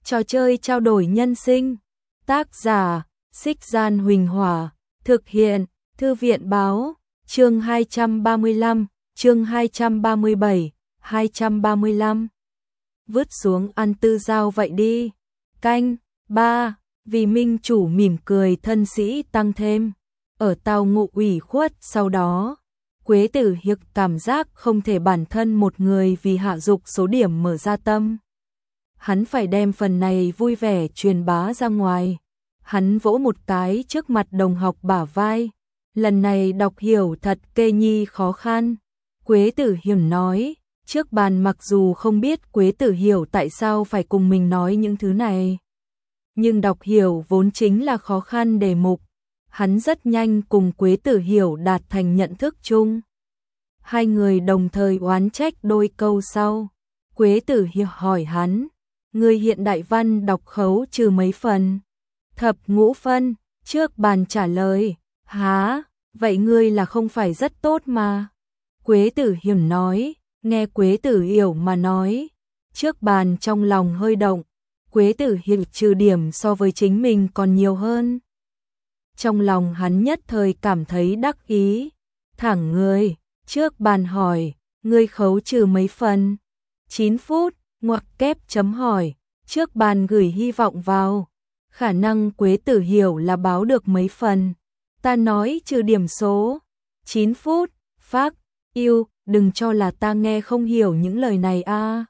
Trò chơi trao đổi nhân sinh. Tác giả: Xích Gian Huỳnh Hỏa. Thực hiện: Thư viện báo. Chương 235, chương 237, 235. Vứt xuống ăn tư dao vậy đi. Canh 3. Vì minh chủ mỉm cười thân sĩ tăng thêm. Ở tao ngộ ủy khuất sau đó. Quế Tử Hiệp cảm giác không thể bản thân một người vì hạ dục số điểm mở ra tâm. Hắn phải đem phần này vui vẻ truyền bá ra ngoài. Hắn vỗ một cái trước mặt đồng học bả vai. Lần này đọc hiểu thật kê nhi khó khăn. Quế Tử Hiểm nói, trước bàn mặc dù không biết Quế Tử Hiểu tại sao phải cùng mình nói những thứ này. Nhưng đọc hiểu vốn chính là khó khăn đề mục. Hắn rất nhanh cùng Quế Tử Hiểu đạt thành nhận thức chung. Hai người đồng thời oán trách đôi câu sau. Quế Tử Hiểu hỏi hắn, người hiện đại văn đọc khấu trừ mấy phần? Thập ngũ phân. Trước bàn trả lời, há, vậy ngươi là không phải rất tốt mà. Quế Tử Hiểm nói, nghe Quế Tử Hiểu mà nói. Trước bàn trong lòng hơi động, Quế Tử Hiểm trừ điểm so với chính mình còn nhiều hơn. Trong lòng hắn nhất thời cảm thấy đắc ý. Thẳng người, trước bàn hỏi, ngươi khấu trừ mấy phần? 9 phút, ngoặc kép chấm hỏi, trước bàn gửi hy vọng vào. Khả năng Quế Tử Hiểu là báo được mấy phần. Ta nói trừ điểm số. 9 phút, phác, yêu, đừng cho là ta nghe không hiểu những lời này a.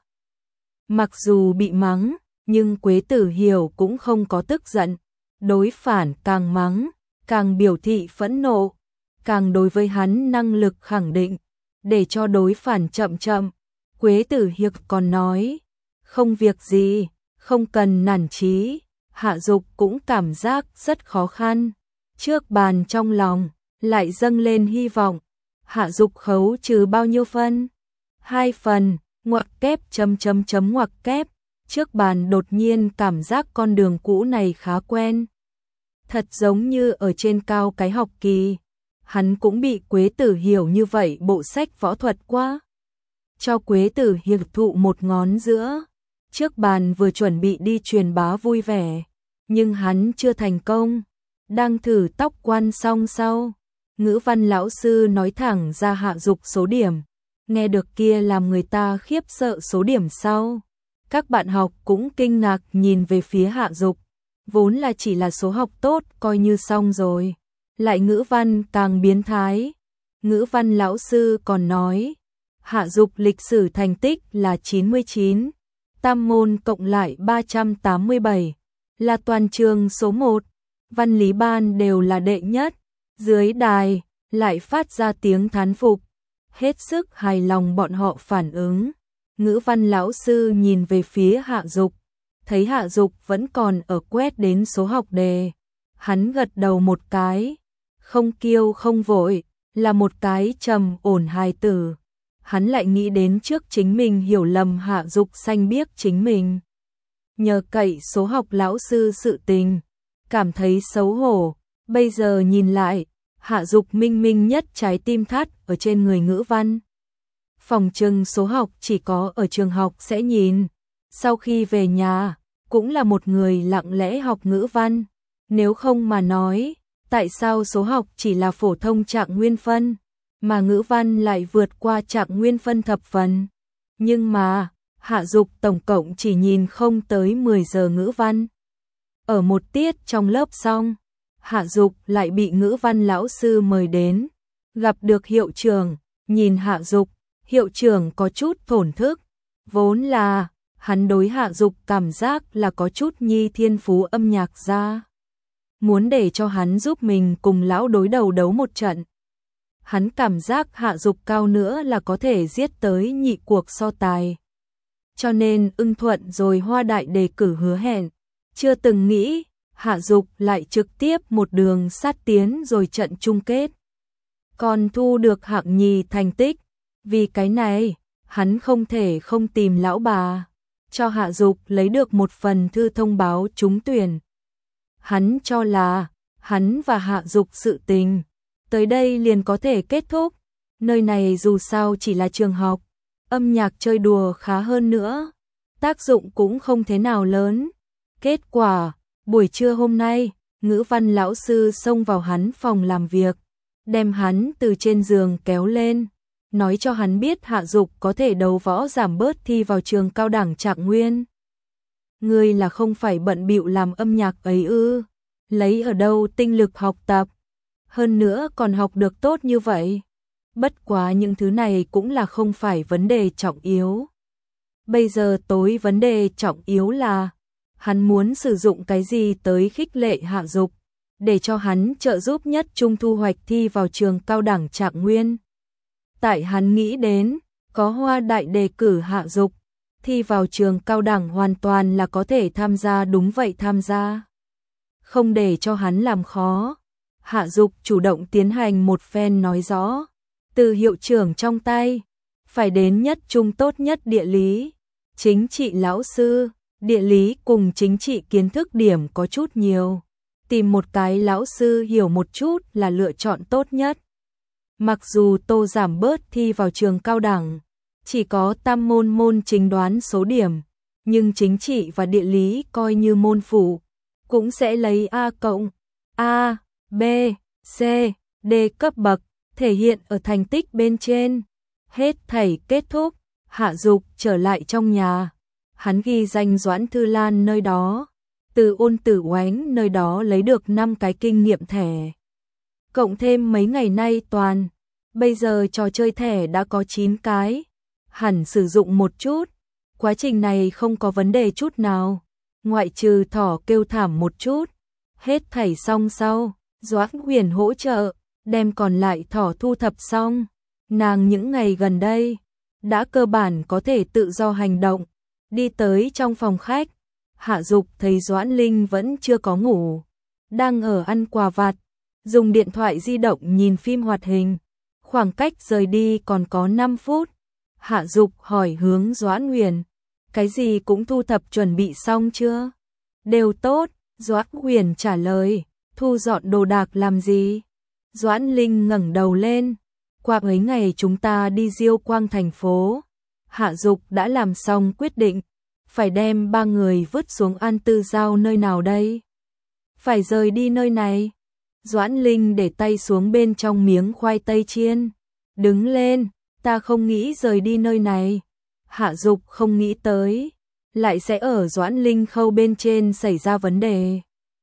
Mặc dù bị mắng, nhưng Quế Tử Hiểu cũng không có tức giận. Đối phản càng mắng, càng biểu thị phẫn nộ, càng đối với hắn năng lực khẳng định, để cho đối phản chậm chậm. Quế Tử Hiệp còn nói, không việc gì, không cần nản chí. Hạ dục cũng cảm giác rất khó khăn. Trước bàn trong lòng, lại dâng lên hy vọng. Hạ dục khấu trừ bao nhiêu phân? 2 phần, ngoặc kép chấm chấm chấm ngoặc kép. Trước bàn đột nhiên cảm giác con đường cũ này khá quen. Thật giống như ở trên cao cái học kỳ. Hắn cũng bị Quế Tử Hiểu như vậy bộ sách võ thuật quá. Cho Quế Tử Hiểu thụ một ngón giữa. Trước bàn vừa chuẩn bị đi truyền bá vui vẻ. Nhưng hắn chưa thành công. Đang thử tóc quan xong sau. Ngữ văn lão sư nói thẳng ra hạ dục số điểm. Nghe được kia làm người ta khiếp sợ số điểm sau. Các bạn học cũng kinh ngạc nhìn về phía hạ dục. Vốn là chỉ là số học tốt coi như xong rồi. Lại ngữ văn càng biến thái. Ngữ văn lão sư còn nói. Hạ dục lịch sử thành tích là 99. Tam môn cộng lại 387. Là toàn trường số 1. Văn lý ban đều là đệ nhất. Dưới đài lại phát ra tiếng thán phục. Hết sức hài lòng bọn họ phản ứng. Ngữ văn lão sư nhìn về phía hạ dục. Thấy hạ dục vẫn còn ở quét đến số học đề. Hắn gật đầu một cái. Không kiêu không vội. Là một cái trầm ổn hài tử. Hắn lại nghĩ đến trước chính mình hiểu lầm hạ dục xanh biếc chính mình. Nhờ cậy số học lão sư sự tình. Cảm thấy xấu hổ. Bây giờ nhìn lại. Hạ dục minh minh nhất trái tim thắt ở trên người ngữ văn. Phòng trừng số học chỉ có ở trường học sẽ nhìn. Sau khi về nhà, cũng là một người lặng lẽ học ngữ văn. Nếu không mà nói, tại sao số học chỉ là phổ thông trạng nguyên phân, mà ngữ văn lại vượt qua trạng nguyên phân thập phần. Nhưng mà, hạ dục tổng cộng chỉ nhìn không tới 10 giờ ngữ văn. Ở một tiết trong lớp xong, hạ dục lại bị ngữ văn lão sư mời đến. Gặp được hiệu trưởng, nhìn hạ dục, hiệu trưởng có chút thổn thức. Vốn là, hắn đối hạ dục cảm giác là có chút nhi thiên phú âm nhạc ra. Muốn để cho hắn giúp mình cùng lão đối đầu đấu một trận. Hắn cảm giác hạ dục cao nữa là có thể giết tới nhị cuộc so tài. Cho nên ưng thuận rồi hoa đại đề cử hứa hẹn. Chưa từng nghĩ, hạ dục lại trực tiếp một đường sát tiến rồi trận chung kết. Còn thu được hạng nhì thành tích. Vì cái này, hắn không thể không tìm lão bà. Cho hạ dục lấy được một phần thư thông báo trúng tuyển. Hắn cho là, hắn và hạ dục sự tình. Tới đây liền có thể kết thúc. Nơi này dù sao chỉ là trường học. Âm nhạc chơi đùa khá hơn nữa. Tác dụng cũng không thế nào lớn. Kết quả, buổi trưa hôm nay, ngữ văn lão sư xông vào hắn phòng làm việc, đem hắn từ trên giường kéo lên, nói cho hắn biết Hạ Dục có thể đấu võ giảm bớt thi vào trường cao đẳng Trạng Nguyên. Ngươi là không phải bận bịu làm âm nhạc ấy ư? Lấy ở đâu tinh lực học tập? Hơn nữa còn học được tốt như vậy. Bất quá những thứ này cũng là không phải vấn đề trọng yếu. Bây giờ tối vấn đề trọng yếu là hắn muốn sử dụng cái gì tới khích lệ Hạ Dục, để cho hắn trợ giúp nhất trung thu hoạch thi vào trường cao đẳng Trạng Nguyên. Tại hắn nghĩ đến, có Hoa Đại đề cử Hạ Dục, thi vào trường cao đẳng hoàn toàn là có thể tham gia, đúng vậy tham gia. Không để cho hắn làm khó, Hạ Dục chủ động tiến hành một phen nói rõ, từ hiệu trưởng trong tay, phải đến nhất trung tốt nhất địa lý, chính trị lão sư, địa lý cùng chính trị kiến thức điểm có chút nhiều. Tìm một cái lão sư hiểu một chút là lựa chọn tốt nhất. Mặc dù Tô giảm bớt thi vào trường cao đẳng, chỉ có tam môn chính đoán số điểm, nhưng chính trị và địa lý coi như môn phụ, cũng sẽ lấy A cộng, A, B, C, D cấp bậc, thể hiện ở thành tích bên trên. Hết thảy kết thúc, Hạ Dục trở lại trong nhà, hắn ghi danh Doãn Thư Lan nơi đó, từ Ôn Tử Oánh nơi đó lấy được 5 cái kinh nghiệm thẻ. Cộng thêm mấy ngày nay toàn, bây giờ trò chơi thẻ đã có 9 cái, hẳn sử dụng một chút, quá trình này không có vấn đề chút nào, ngoại trừ thỏ kêu thảm một chút. Hết thảy xong sau, Doãn Huyền hỗ trợ, đem còn lại thỏ thu thập xong, nàng những ngày gần đây, đã cơ bản có thể tự do hành động, đi tới trong phòng khách. Hạ Dục thấy Doãn Linh vẫn chưa có ngủ, đang ở ăn quà vặt, dùng điện thoại di động nhìn phim hoạt hình, khoảng cách rời đi còn có 5 phút. Hạ Dục hỏi hướng Doãn Huyền, cái gì cũng thu thập chuẩn bị xong chưa? Đều tốt, Doãn Huyền trả lời, thu dọn đồ đạc làm gì? Doãn Linh ngẩng đầu lên, qua mấy ngày chúng ta đi Diêu Quang thành phố. Hạ Dục đã làm xong quyết định, phải đem 3 người vứt xuống An Tư Giao nơi nào đây? Phải rời đi nơi này. Doãn Linh để tay xuống bên trong miếng khoai tây chiên, đứng lên, ta không nghĩ rời đi nơi này. Hạ Dục không nghĩ tới, lại sẽ ở Doãn Linh khâu bên trên xảy ra vấn đề.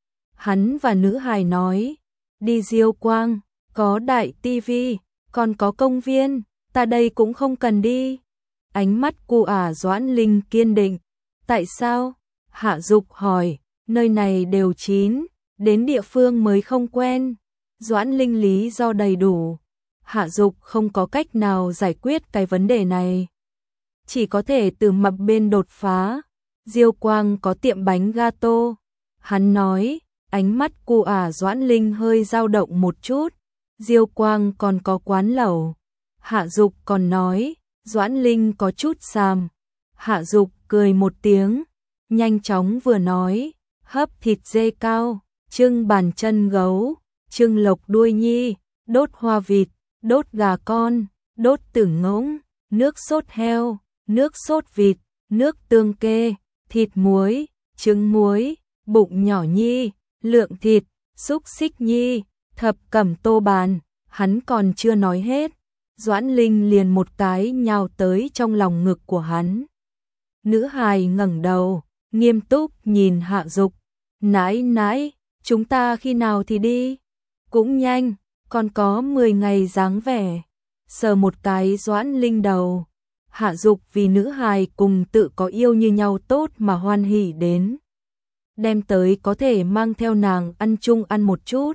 Hắn và nữ hài nói, đi Diêu Quang, có đại tivi, còn có công viên, ta đây cũng không cần đi. Ánh mắt cu Doãn Linh kiên định. Tại sao? Hạ Dục hỏi, nơi này đều chín, đến địa phương mới không quen. Doãn Linh lý do đầy đủ. Hạ Dục không có cách nào giải quyết cái vấn đề này, chỉ có thể từ mặt bên đột phá. Diêu Quang có tiệm bánh gato. Hắn nói, ánh mắt cu Doãn Linh hơi dao động một chút. Diêu Quang còn có quán lẩu. Hạ Dục còn nói, Doãn Linh có chút xàm. Hạ Dục cười một tiếng, nhanh chóng vừa nói, hấp thịt dê cao, trưng bàn chân gấu, trưng lộc đuôi nhi, đốt hoa vịt, đốt gà con, đốt tử ngỗng, nước sốt heo, nước sốt vịt, nước tương kê, thịt muối, trứng muối, bụng nhỏ nhi, lượng thịt, xúc xích nhi, thập cẩm tô bàn. Hắn còn chưa nói hết, Doãn Linh liền một cái nhào tới trong lòng ngực của hắn. Nữ hài ngẩng đầu, nghiêm túc nhìn Hạ Dục, nãi nãi, chúng ta khi nào thì đi? Cũng nhanh, còn có 10 ngày dáng vẻ. Sờ một cái Doãn Linh đầu. Hạ Dục vì nữ hài cùng tự có yêu như nhau tốt mà hoan hỉ đến. Đem tới có thể mang theo nàng ăn chung ăn một chút.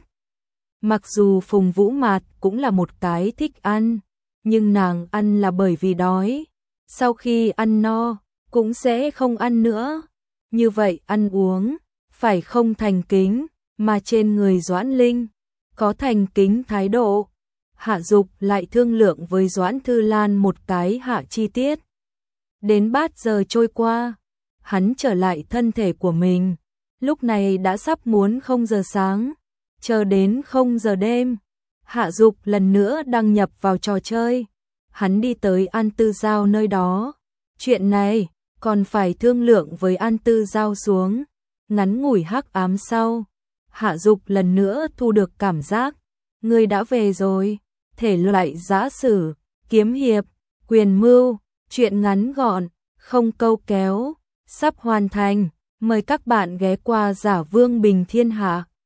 Mặc dù Phùng Vũ Mạt cũng là một cái thích ăn, nhưng nàng ăn là bởi vì đói. Sau khi ăn no, cũng sẽ không ăn nữa. Như vậy ăn uống, phải không thành kính, mà trên người Doãn Linh, có thành kính thái độ. Hạ Dục lại thương lượng với Doãn Thư Lan một cái hạ chi tiết. Đến 3 giờ trôi qua, hắn trở lại thân thể của mình. Lúc này đã sắp muốn 0 giờ sáng, chờ đến 0 giờ đêm. Hạ Dục lần nữa đăng nhập vào trò chơi. Hắn đi tới An Tư Giao nơi đó. Chuyện này còn phải thương lượng với An Tư Giao xuống. ngắn ngủi hắc ám sau, Hạ Dục lần nữa thu được cảm giác, người đã về rồi, thể loại giã sử, kiếm hiệp, quyền mưu, truyện ngắn gọn, không câu kéo, sắp hoàn thành, mời các bạn ghé qua Giả Vương Bình Thiên Hạ.